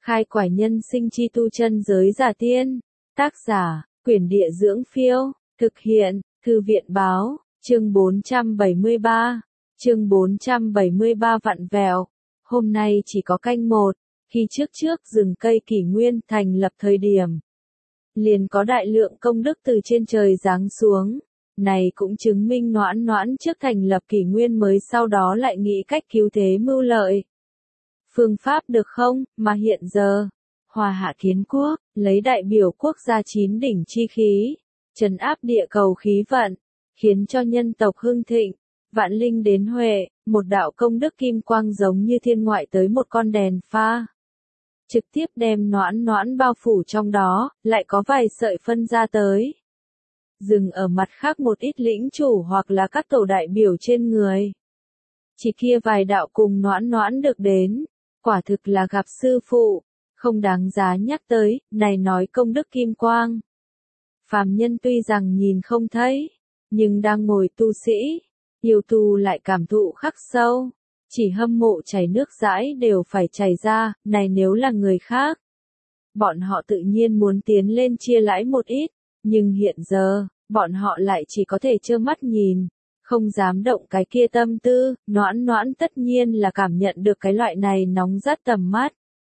Khai quải nhân sinh chi tu chân giới giả tiên. Tác giả, Quyển Địa Dưỡng Phiêu. Thực hiện, Thư viện Báo. Chương 473. Chương 473 vặn vẹo. Hôm nay chỉ có canh một. Khi trước rừng cây Kỷ Nguyên thành lập thời điểm, liền có đại lượng công đức từ trên trời giáng xuống. Này cũng chứng minh Noãn trước thành lập Kỷ Nguyên mới sau đó lại nghĩ cách cứu thế mưu lợi. Phương pháp được không, mà hiện giờ, Hòa Hạ Kiến Quốc, lấy đại biểu quốc gia 9 đỉnh chi khí, trấn áp địa cầu khí vận, khiến cho nhân tộc hưng thịnh, vạn linh đến huệ, một đạo công đức kim quang giống như thiên ngoại tới một con đèn pha. Trực tiếp đem Noãn bao phủ trong đó, lại có vài sợi phân ra tới. Dừng ở mặt khác một ít lĩnh chủ hoặc là các tổ đại biểu trên người. Chỉ kia vài đạo cùng Noãn được đến, quả thực là gặp sư phụ, không đáng giá nhắc tới, này nói công đức kim quang. Phàm nhân tuy rằng nhìn không thấy, nhưng đang ngồi tu sĩ, yêu tu lại cảm thụ khắc sâu, chỉ hâm mộ chảy nước dãi đều phải chảy ra, này nếu là người khác. Bọn họ tự nhiên muốn tiến lên chia lãi một ít, nhưng hiện giờ, bọn họ lại chỉ có thể trơ mắt nhìn, không dám động cái kia tâm tư, Noãn tất nhiên là cảm nhận được cái loại này nóng rát tầm mắt.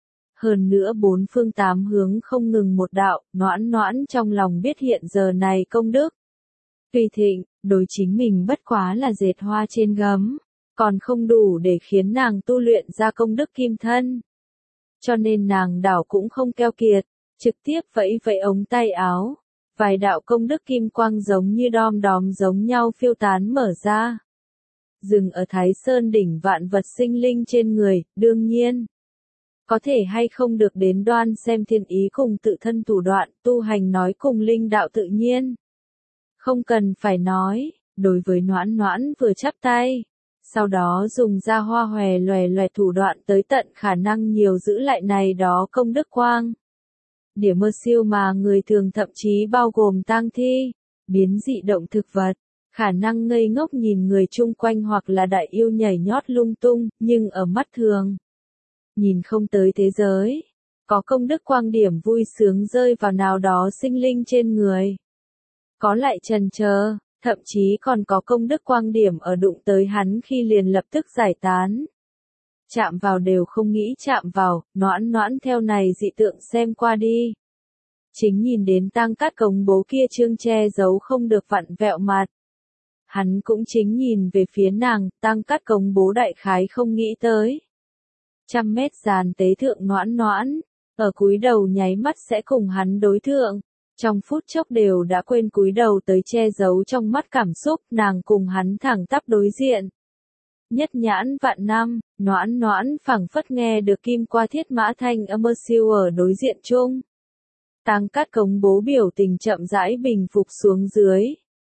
Hơn nữa bốn phương tám hướng không ngừng một đạo, Noãn trong lòng biết hiện giờ này công đức. Tùy thịnh, đối chính mình bất quá là dệt hoa trên gấm, còn không đủ để khiến nàng tu luyện ra công đức kim thân. Cho nên nàng đảo cũng không keo kiệt, trực tiếp vẫy ống tay áo. Vài đạo công đức kim quang giống như đom đóm giống nhau phiêu tán mở ra. Dừng ở Thái Sơn đỉnh vạn vật sinh linh trên người, đương nhiên. Có thể hay không được đến đoan xem thiên ý cùng tự thân thủ đoạn, tu hành nói cùng linh đạo tự nhiên. Không cần phải nói, đối với Noãn vừa chắp tay. Sau đó dùng ra hoa hòe loè thủ đoạn tới tận khả năng nhiều giữ lại này đó công đức quang. Địa mơ siêu mà người thường thậm chí bao gồm tang thi, biến dị động thực vật, khả năng ngây ngốc nhìn người chung quanh hoặc là đại yêu nhảy nhót lung tung, nhưng ở mắt thường, nhìn không tới thế giới, có công đức quang điểm vui sướng rơi vào nào đó sinh linh trên người. Có lại chần chờ, thậm chí còn có công đức quang điểm ở đụng tới hắn khi liền lập tức giải tán. Chạm vào đều không nghĩ chạm vào, Noãn theo này dị tượng xem qua đi. Chính nhìn đến Tang Cát Cống Bố kia trương che giấu không được vặn vẹo mặt. Hắn cũng chính nhìn về phía nàng, Tang Cát Cống Bố đại khái không nghĩ tới. 100 mét giàn tế thượng Noãn, ở cúi đầu nháy mắt sẽ cùng hắn đối thượng. Trong phút chốc đều đã quên cúi đầu tới che giấu trong mắt cảm xúc, nàng cùng hắn thẳng tắp đối diện. Nhất nhãn vạn năm, Noãn phảng phất nghe được kim qua thiết mã thanh âm siêu ở đối diện chung. Tang Cát Cống Bố biểu tình chậm rãi bình phục xuống dưới.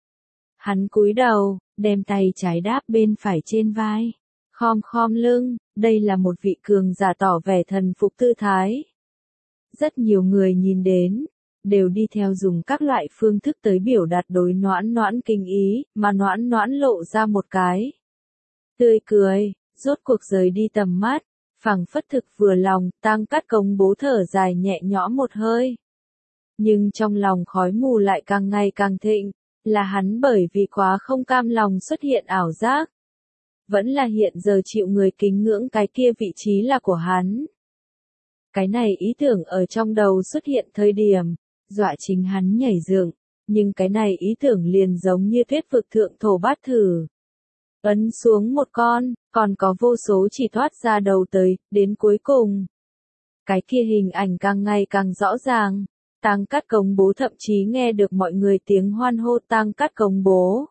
Hắn cúi đầu, đem tay trái đáp bên phải trên vai, khom lưng, đây là một vị cường giả tỏ vẻ thần phục tư thái. Rất nhiều người nhìn đến, đều đi theo dùng các loại phương thức tới biểu đạt đối Noãn kính ý, mà Noãn lộ ra một cái tươi cười, rốt cuộc rời đi tầm mắt, phảng phất thực vừa lòng, Tang Cát Cống Bố thở dài nhẹ nhõm một hơi. Nhưng trong lòng khói mù lại càng ngày càng thịnh, là hắn bởi vì quá không cam lòng xuất hiện ảo giác. Vẫn là hiện giờ chịu người kính ngưỡng cái kia vị trí là của hắn. Cái này ý tưởng ở trong đầu xuất hiện thời điểm, dọa chính hắn nhảy dựng, nhưng cái này ý tưởng liền giống như thuyết vực thượng thổ bát thử. Ấn xuống một con, còn có vô số chỉ thoát ra đầu tới, đến cuối cùng. Cái kia hình ảnh càng ngày càng rõ ràng, Tang Cát Cống Bố thậm chí nghe được mọi người tiếng hoan hô Tang Cát Cống Bố.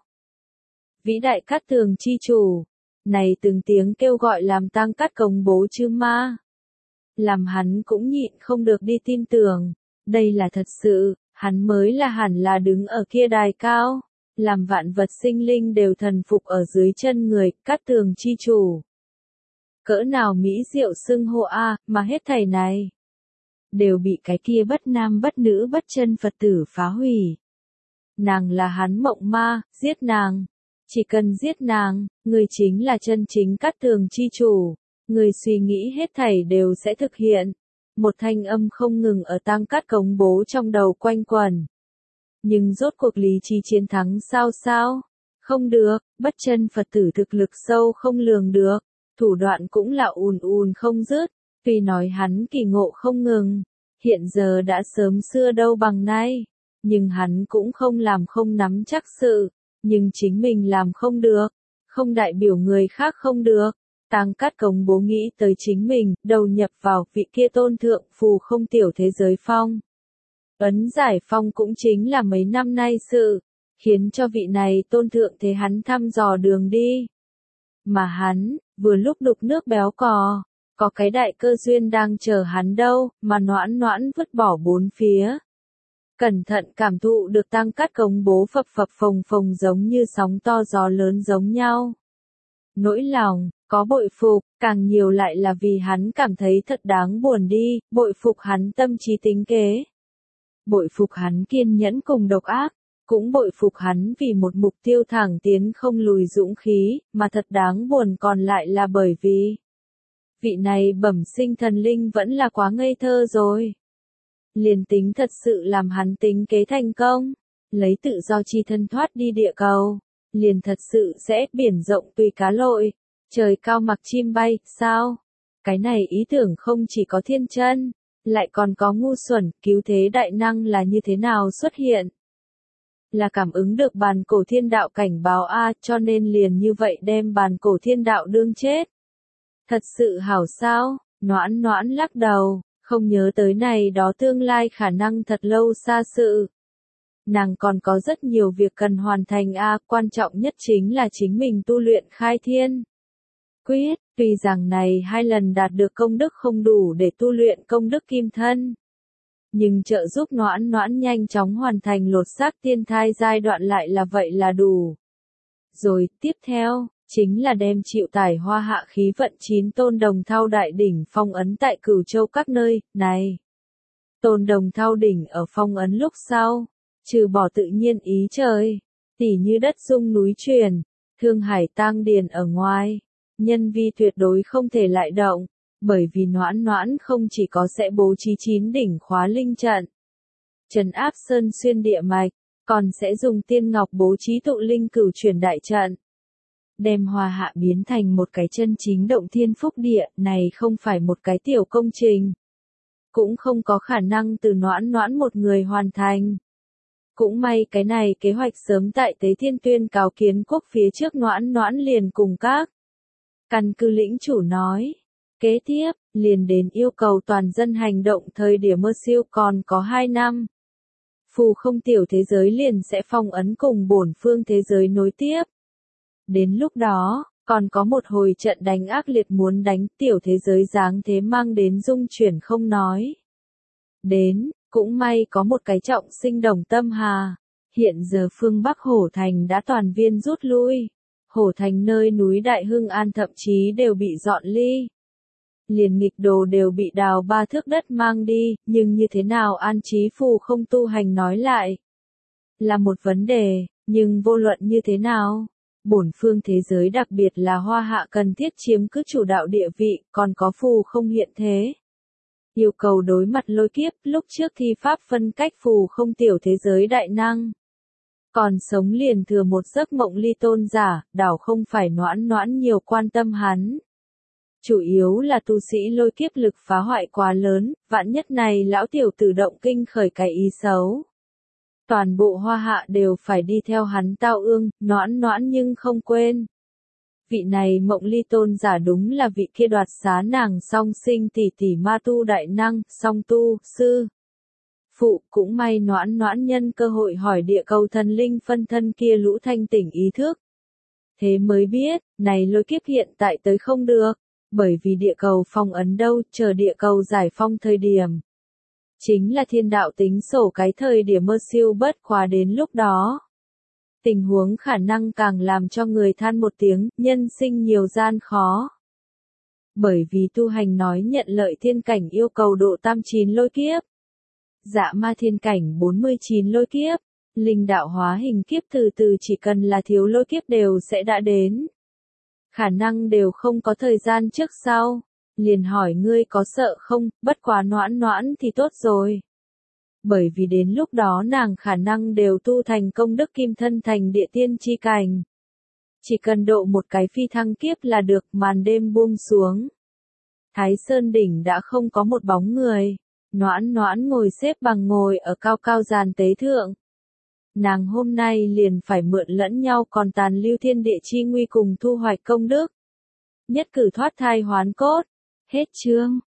Vĩ đại Cát Tường chi chủ, này từng tiếng kêu gọi làm Tang Cát Cống Bố chứ ma. Làm hắn cũng nhịn không được đi tin tưởng, đây là thật sự, hắn mới là hẳn là đứng ở kia đài cao. Làm vạn vật sinh linh đều thần phục ở dưới chân người, Cát Tường chi chủ. Cỡ nào mỹ diệu xưng hô mà hết thảy này đều bị cái kia bất nam bất nữ bất chân Phật tử phá hủy. Nàng là hắn mộng ma, giết nàng. Chỉ cần giết nàng, người chính là chân chính Cát Tường chi chủ. Người suy nghĩ hết thảy đều sẽ thực hiện. một thanh âm không ngừng ở Tăng Cát Cống Bố trong đầu quanh quẩn. Nhưng rốt cuộc lý trí chiến thắng sao? Không được, bất chân Phật tử thực lực sâu không lường được, thủ đoạn cũng là ùn không dứt, tuy nói hắn kỳ ngộ không ngừng, hiện giờ đã sớm xưa đâu bằng nay, nhưng hắn cũng không làm không nắm chắc sự, nhưng chính mình làm không được, không đại biểu người khác không được. Tăng Cát Cống Bố nghĩ tới chính mình, đầu nhập vào vị kia tôn thượng phù không tiểu thế giới phong. Ấn giải phong cũng chính là mấy năm nay sự, khiến cho vị này tôn thượng thế hắn thăm dò đường đi. Mà hắn, vừa lúc đục nước béo cò, có cái đại cơ duyên đang chờ hắn đâu, mà Noãn vứt bỏ bốn phía. Cẩn thận cảm thụ được Tăng Cát Cống Bố phập phập phồng giống như sóng to gió lớn giống nhau. Nỗi lòng, có bội phục, càng nhiều lại là vì hắn cảm thấy thật đáng buồn đi, bội phục hắn tâm trí tính kế. Bội phục hắn kiên nhẫn cùng độc ác, cũng bội phục hắn vì một mục tiêu thẳng tiến không lùi dũng khí, mà thật đáng buồn còn lại là bởi vì vị này bẩm sinh thần linh vẫn là quá ngây thơ rồi. Liền tính thật sự làm hắn tính kế thành công, lấy tự do chi thân thoát đi địa cầu, liền thật sự sẽ biển rộng tùy cá lội, trời cao mặc chim bay, sao? Cái này ý tưởng không chỉ có thiên chân, lại còn có ngu xuẩn, cứu thế đại năng là như thế nào xuất hiện? Là cảm ứng được bàn cổ thiên đạo cảnh báo cho nên liền như vậy đem bàn cổ thiên đạo đương chết. Thật sự hảo sao? Noãn lắc đầu, không nhớ tới này đó tương lai khả năng thật lâu xa sự. Nàng còn có rất nhiều việc cần hoàn thành quan trọng nhất chính là chính mình tu luyện khai thiên quyết, tuy rằng này 2 lần đạt được công đức không đủ để tu luyện công đức kim thân. Nhưng trợ giúp Noãn nhanh chóng hoàn thành lột xác tiên thai giai đoạn lại là vậy là đủ. Rồi, tiếp theo, chính là đem chịu tải hoa hạ khí vận 9 tôn đồng thau đại đỉnh phong ấn tại Cửu Châu các nơi, này. Tôn đồng thau đỉnh ở phong ấn lúc sau, trừ bỏ tự nhiên ý trời, tỉ như đất rung núi chuyển, thương hải tang điền ở ngoài, nhân vi tuyệt đối không thể lại động, bởi vì Noãn không chỉ có sẽ bố trí 9 đỉnh khóa linh trận, trấn áp sơn xuyên địa mạch, còn sẽ dùng tiên ngọc bố trí tụ linh cửu chuyển đại trận. Đem hoa hạ biến thành một cái chân chính động thiên phúc địa, này không phải một cái tiểu công trình. Cũng không có khả năng từ Noãn một người hoàn thành. Cũng may cái này kế hoạch sớm tại Tế Thiên Tuyên cáo kiến quốc phía trước Noãn liền cùng các căn cứ lĩnh chủ nói. Kế tiếp, liền đến yêu cầu toàn dân hành động thời điểm mơ siêu còn có 2 năm. Phù không tiểu thế giới liền sẽ phong ấn cùng bổn phương thế giới nối tiếp. Đến lúc đó, còn có một hồi trận đánh ác liệt muốn đánh tiểu thế giới dáng thế mang đến dung chuyển không nói. Đến, cũng may có một cái trọng sinh Đồng Tâm Hà. Hiện giờ phương Bắc Hổ Thành đã toàn viên rút lui. Hổ Thành nơi núi Đại Hưng An thậm chí đều bị dọn ly. Liền nghịch đồ đều bị đào 3 thước đất mang đi, nhưng như thế nào an trí phù không tu hành nói lại. Là một vấn đề, nhưng vô luận như thế nào, bổn phương thế giới đặc biệt là hoa hạ cần thiết chiếm cứ chủ đạo địa vị, còn có phù không hiện thế. Yêu cầu đối mặt lôi kiếp, lúc trước thi pháp phân cách phù không tiểu thế giới đại năng. Còn sống liền thừa một giấc mộng ly tôn giả, đảo không phải Noãn nhiều quan tâm hắn. Chủ yếu là tu sĩ lôi kiếp lực phá hoại quá lớn, vạn nhất này lão tiểu tử động kinh khởi cái ý xấu. Toàn bộ hoa hạ đều phải đi theo hắn tao ương, Noãn nhưng không quên. Vị này mộng ly tôn giả đúng là vị kia đoạt xá nàng song sinh tỷ ma tu đại năng, song tu, sư. Phụ cũng may Noãn nhân cơ hội hỏi địa cầu thần linh phân thân kia lũ thanh tỉnh ý thức. Thế mới biết, này lôi kiếp hiện tại tới không được, bởi vì địa cầu phong ấn đâu, chờ địa cầu giải phong thời điểm. Chính là thiên đạo tính sổ cái thời điểm mơ siêu bất quá đến lúc đó. Tình huống khả năng càng làm cho người than một tiếng, nhân sinh nhiều gian khó. Bởi vì tu hành nói nhận lợi thiên cảnh yêu cầu độ tam 9 lôi kiếp. Dạ ma thiên cảnh 49 lôi kiếp, linh đạo hóa hình kiếp từ từ chỉ cần là thiếu lôi kiếp đều sẽ đã đến. Khả năng đều không có thời gian trước sau, liền hỏi ngươi có sợ không, bất quá Noãn Noãn thì tốt rồi. Bởi vì đến lúc đó nàng khả năng đều tu thành công đức kim thân thành địa tiên chi cảnh. Chỉ cần độ một cái phi thăng kiếp là được, màn đêm buông xuống. Thái Sơn đỉnh đã không có một bóng người. Noãn Noãn ngồi xếp bằng ngồi ở cao cao giàn tế thượng. Nàng hôm nay liền phải mượn lẫn nhau còn tàn lưu thiên địa chi nguy cùng thu hoạch công đức. Nhất cử thoát thai hoán cốt. Hết chương.